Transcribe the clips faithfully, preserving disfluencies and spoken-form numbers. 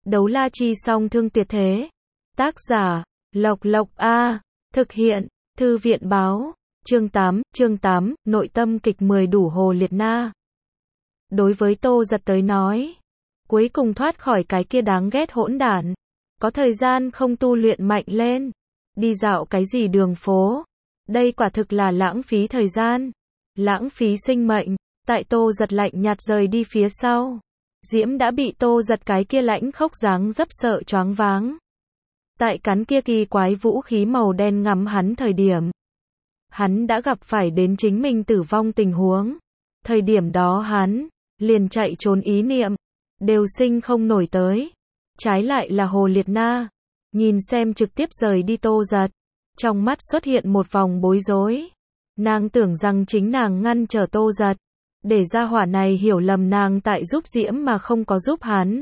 Đấu la chi song thương tuyệt thế. Tác giả, Lộc Lộc A. Thực hiện, Thư viện báo. Chương tám, chương tám, nội tâm kịch mười đủ Hồ Liệt Na. Đối với Tô Giật tới nói, cuối cùng thoát khỏi cái kia đáng ghét hỗn đản. Có thời gian không tu luyện mạnh lên. Đi dạo cái gì đường phố. Đây quả thực là lãng phí thời gian. Lãng phí sinh mệnh. Tại Tô Giật lạnh nhạt rời đi phía sau. Diễm đã bị Tô Giật cái kia lãnh khốc dáng dấp sợ choáng váng. Tại cắn kia kỳ quái vũ khí màu đen ngắm hắn thời điểm. Hắn đã gặp phải đến chính mình tử vong tình huống. Thời điểm đó hắn, liền chạy trốn ý niệm, đều sinh không nổi tới. Trái lại là Hồ Liệt Na, nhìn xem trực tiếp rời đi Tô Giật. Trong mắt xuất hiện một vòng bối rối. Nàng tưởng rằng chính nàng ngăn trở Tô Giật. Để gia hỏa này hiểu lầm nàng tại giúp Diễm mà không có giúp hắn.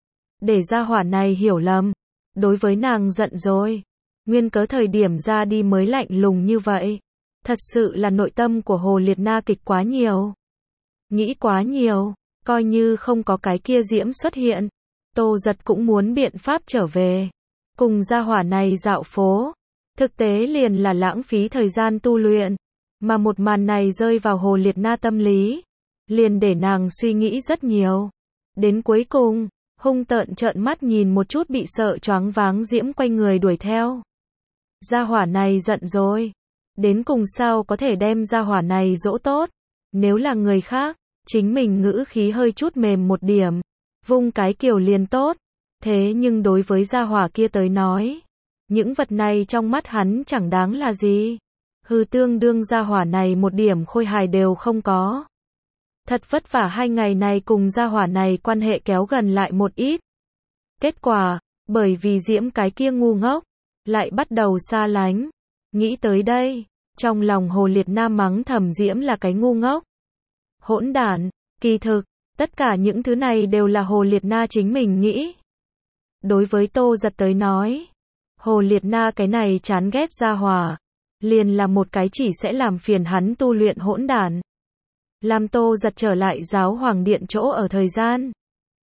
Để gia hỏa này hiểu lầm. Đối với nàng giận rồi. Nguyên cớ thời điểm ra đi mới lạnh lùng như vậy. Thật sự là nội tâm của Hồ Liệt Na kịch quá nhiều. Nghĩ quá nhiều. Coi như không có cái kia Diễm xuất hiện. Tô Giật cũng muốn biện pháp trở về. Cùng gia hỏa này dạo phố. Thực tế liền là lãng phí thời gian tu luyện. Mà một màn này rơi vào Hồ Liệt Na tâm lý. Liền để nàng suy nghĩ rất nhiều. Đến cuối cùng, hung tợn trợn mắt nhìn một chút bị sợ choáng váng Diễm quay người đuổi theo. Gia hỏa này giận rồi. Đến cùng sao có thể đem gia hỏa này dỗ tốt. Nếu là người khác, chính mình ngữ khí hơi chút mềm một điểm. Vung cái kiểu liền tốt. Thế nhưng đối với gia hỏa kia tới nói. Những vật này trong mắt hắn chẳng đáng là gì. Hư tương đương gia hỏa này một điểm khôi hài đều không có. Thật vất vả hai ngày này cùng gia hỏa này quan hệ kéo gần lại một ít. Kết quả, bởi vì Diễm cái kia ngu ngốc, lại bắt đầu xa lánh. Nghĩ tới đây, trong lòng Hồ Liệt Na mắng thầm Diễm là cái ngu ngốc. Hỗn đản, kỳ thực, tất cả những thứ này đều là Hồ Liệt Na chính mình nghĩ. Đối với Tô Giật tới nói, Hồ Liệt Na cái này chán ghét gia hỏa, liền là một cái chỉ sẽ làm phiền hắn tu luyện hỗn đản. Làm Tô Giật trở lại giáo hoàng điện chỗ ở thời gian.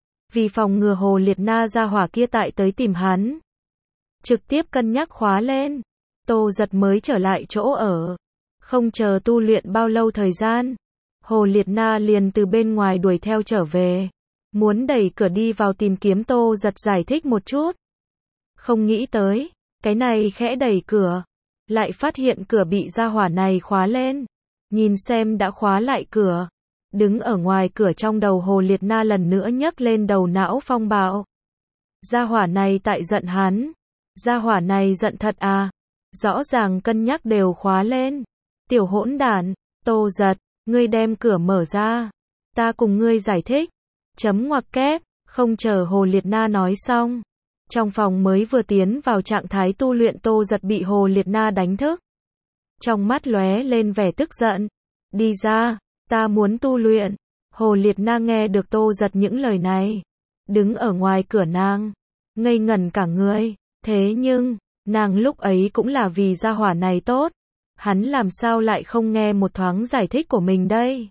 Vì phòng ngừa Hồ Liệt Na gia hỏa kia tại tới tìm hắn. Trực tiếp cân nhắc khóa lên. Tô Giật mới trở lại chỗ ở. Không chờ tu luyện bao lâu thời gian. Hồ Liệt Na liền từ bên ngoài đuổi theo trở về. Muốn đẩy cửa đi vào tìm kiếm Tô Giật giải thích một chút. Không nghĩ tới. Cái này khẽ đẩy cửa. Lại phát hiện cửa bị gia hỏa này khóa lên. Nhìn xem đã khóa lại cửa. Đứng ở ngoài cửa trong đầu Hồ Liệt Na lần nữa nhấc lên đầu não phong bạo. Gia hỏa này tại giận hắn. Gia hỏa này giận thật à. Rõ ràng cân nhắc đều khóa lên. Tiểu hỗn đản, Tô Giật, ngươi đem cửa mở ra. Ta cùng ngươi giải thích. Chấm ngoặc kép, không chờ Hồ Liệt Na nói xong. Trong phòng mới vừa tiến vào trạng thái tu luyện Tô Giật bị Hồ Liệt Na đánh thức. Trong mắt lóe lên vẻ tức giận. Đi ra, ta muốn tu luyện. Hồ Liệt Na nghe được Tô Giật những lời này. Đứng ở ngoài cửa nàng. Ngây ngẩn cả người. Thế nhưng, nàng lúc ấy cũng là vì gia hỏa này tốt. Hắn làm sao lại không nghe một thoáng giải thích của mình đây.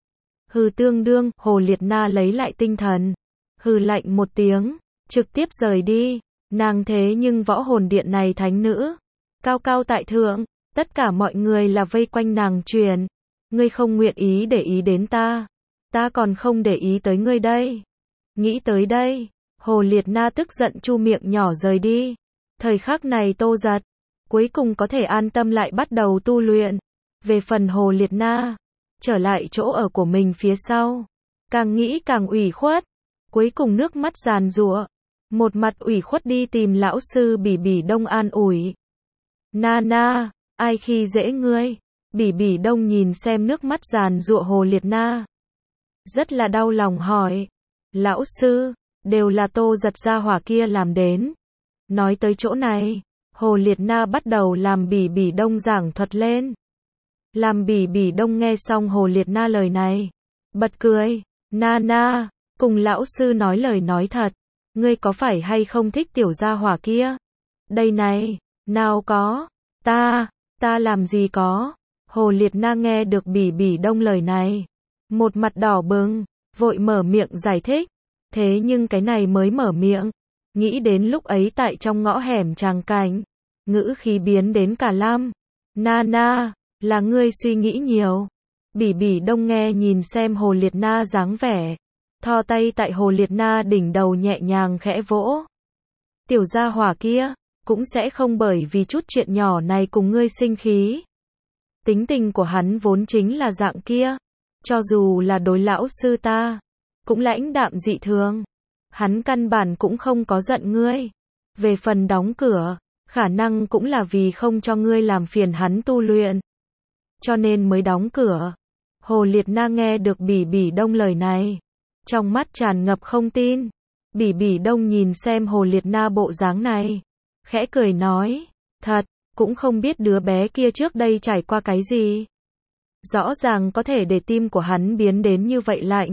Hừ tương đương, Hồ Liệt Na lấy lại tinh thần. Hừ lạnh một tiếng. Trực tiếp rời đi. Nàng thế nhưng võ hồn điện này thánh nữ. Cao cao tại thượng. Tất cả mọi người là vây quanh nàng truyền. Ngươi không nguyện ý để ý đến ta. Ta còn không để ý tới ngươi đây. Nghĩ tới đây. Hồ Liệt Na tức giận chu miệng nhỏ rời đi. Thời khắc này Tô Giật. Cuối cùng có thể an tâm lại bắt đầu tu luyện. Về phần Hồ Liệt Na. Trở lại chỗ ở của mình phía sau. Càng nghĩ càng ủy khuất. Cuối cùng nước mắt giàn giụa. Một mặt ủy khuất đi tìm lão sư Bỉ Bỉ Đông an ủi. Na na. Ai khi dễ ngươi? Bỉ Bỉ Đông nhìn xem nước mắt giàn giụa Hồ Liệt Na. Rất là đau lòng hỏi. Lão sư, đều là Tô Giật gia hỏa kia làm đến. Nói tới chỗ này, Hồ Liệt Na bắt đầu làm Bỉ Bỉ Đông giảng thuật lên. Làm Bỉ Bỉ Đông nghe xong Hồ Liệt Na lời này. Bật cười. Na na, cùng lão sư nói lời nói thật. Ngươi có phải hay không thích tiểu gia hỏa kia? Đây này, nào có, ta... Ta làm gì có. Hồ Liệt Na nghe được Bỉ Bỉ Đông lời này. Một mặt đỏ bừng. Vội mở miệng giải thích. Thế nhưng cái này mới mở miệng. Nghĩ đến lúc ấy tại trong ngõ hẻm tràng cảnh, ngữ khí biến đến cả lam. Na na, là ngươi suy nghĩ nhiều. Bỉ bỉ đông nghe nhìn xem Hồ Liệt Na dáng vẻ, thò tay tại Hồ Liệt Na đỉnh đầu nhẹ nhàng khẽ vỗ. Tiểu gia hỏa kia, cũng sẽ không bởi vì chút chuyện nhỏ này cùng ngươi sinh khí. Tính tình của hắn vốn chính là dạng kia, cho dù là đối lão sư ta, cũng lãnh đạm dị thường. Hắn căn bản cũng không có giận ngươi. Về phần đóng cửa, khả năng cũng là vì không cho ngươi làm phiền hắn tu luyện, cho nên mới đóng cửa. Hồ Liệt Na nghe được Bỉ Bỉ Đông lời này, trong mắt tràn ngập không tin. Bỉ Bỉ Đông nhìn xem Hồ Liệt Na bộ dáng này, khẽ cười nói, thật, cũng không biết đứa bé kia trước đây trải qua cái gì. Rõ ràng có thể để tim của hắn biến đến như vậy lạnh.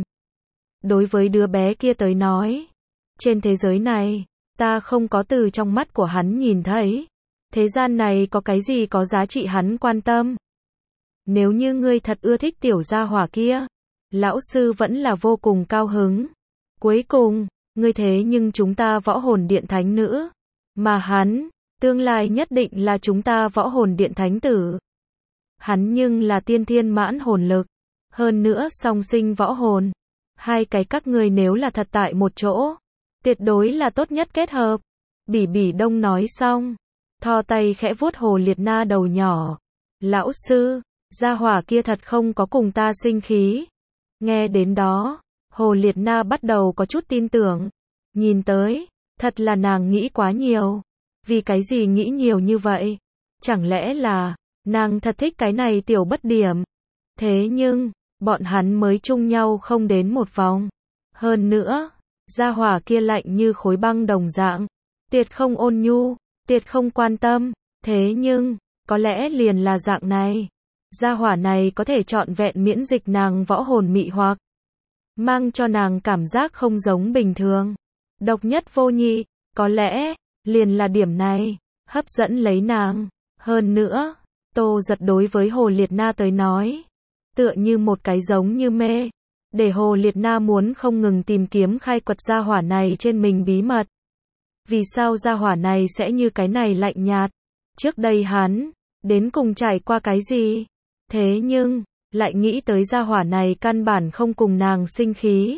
Đối với đứa bé kia tới nói, trên thế giới này, ta không có từ trong mắt của hắn nhìn thấy. Thế gian này có cái gì có giá trị hắn quan tâm. Nếu như ngươi thật ưa thích tiểu gia hỏa kia, lão sư vẫn là vô cùng cao hứng. Cuối cùng, ngươi thế nhưng chúng ta võ hồn điện thánh nữ, mà hắn, tương lai nhất định là chúng ta võ hồn điện thánh tử. Hắn nhưng là tiên thiên mãn hồn lực, hơn nữa song sinh võ hồn. Hai cái các ngươi nếu là thật tại một chỗ, tuyệt đối là tốt nhất kết hợp. Bỉ Bỉ Đông nói xong, thò tay khẽ vuốt Hồ Liệt Na đầu nhỏ. Lão sư, gia hỏa kia thật không có cùng ta sinh khí. Nghe đến đó, Hồ Liệt Na bắt đầu có chút tin tưởng. Nhìn tới, thật là nàng nghĩ quá nhiều. Vì cái gì nghĩ nhiều như vậy? Chẳng lẽ là, nàng thật thích cái này tiểu bất điểm. Thế nhưng, bọn hắn mới chung nhau không đến một vòng. Hơn nữa, gia hỏa kia lạnh như khối băng đồng dạng. Tuyệt không ôn nhu, tuyệt không quan tâm. Thế nhưng, có lẽ liền là dạng này. Gia hỏa này có thể trọn vẹn miễn dịch nàng võ hồn mị hoặc, mang cho nàng cảm giác không giống bình thường. Độc nhất vô nhị, có lẽ, liền là điểm này, hấp dẫn lấy nàng. Hơn nữa, Tô Giật đối với Hồ Liệt Na tới nói, tựa như một cái giống như mê, để Hồ Liệt Na muốn không ngừng tìm kiếm khai quật gia hỏa này trên mình bí mật. Vì sao gia hỏa này sẽ như cái này lạnh nhạt? Trước đây hắn, đến cùng trải qua cái gì? Thế nhưng, lại nghĩ tới gia hỏa này căn bản không cùng nàng sinh khí.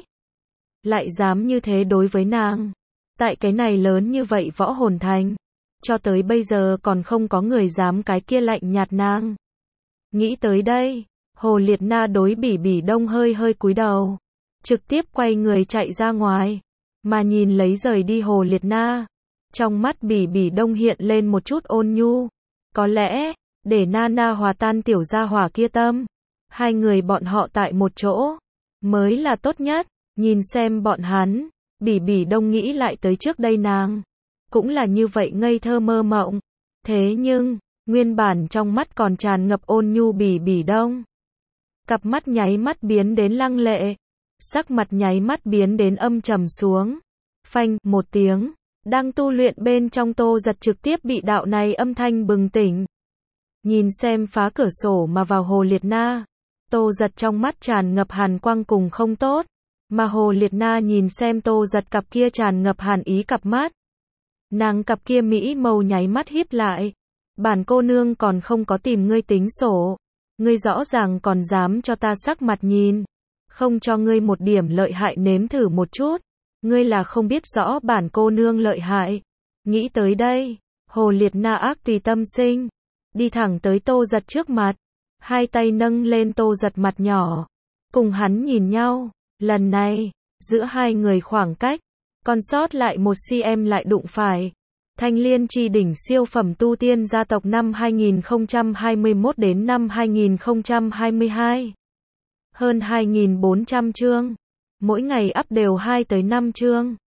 Lại dám như thế đối với nàng. Tại cái này lớn như vậy võ hồn thành, cho tới bây giờ còn không có người dám cái kia lạnh nhạt nàng. Nghĩ tới đây, Hồ Liệt Na đối Bỉ Bỉ Đông hơi hơi cúi đầu, trực tiếp quay người chạy ra ngoài, mà nhìn lấy rời đi Hồ Liệt Na. Trong mắt Bỉ Bỉ Đông hiện lên một chút ôn nhu. Có lẽ, để Nana hòa tan tiểu gia hỏa kia tâm, hai người bọn họ tại một chỗ, mới là tốt nhất. Nhìn xem bọn hắn, Bỉ Bỉ Đông nghĩ lại tới trước đây nàng, cũng là như vậy ngây thơ mơ mộng. Thế nhưng, nguyên bản trong mắt còn tràn ngập ôn nhu Bỉ Bỉ Đông, cặp mắt nháy mắt biến đến lăng lệ, sắc mặt nháy mắt biến đến âm trầm xuống. Phanh, một tiếng, đang tu luyện bên trong Tô Giật trực tiếp bị đạo này âm thanh bừng tỉnh. Nhìn xem phá cửa sổ mà vào Hồ Liệt Na, Tô Giật trong mắt tràn ngập hàn quang cùng không tốt, mà Hồ Liệt Na nhìn xem Tô Giật cặp kia tràn ngập hàn ý cặp mắt. Nàng cặp kia mỹ màu nháy mắt híp lại. Bản cô nương còn không có tìm ngươi tính sổ. Ngươi rõ ràng còn dám cho ta sắc mặt nhìn. Không cho ngươi một điểm lợi hại nếm thử một chút. Ngươi là không biết rõ bản cô nương lợi hại. Nghĩ tới đây, Hồ Liệt Na ác tùy tâm sinh, đi thẳng tới Tô Giật trước mặt, hai tay nâng lên Tô Giật mặt nhỏ, cùng hắn nhìn nhau. Lần này, giữa hai người khoảng cách, còn sót lại một cm lại đụng phải. Thanh Liên Chi đỉnh siêu phẩm tu tiên gia tộc năm hai nghìn không trăm hai mươi mốt đến năm hai nghìn không trăm hai mươi hai. Hơn hai nghìn bốn trăm chương. Mỗi ngày up đều hai tới năm chương.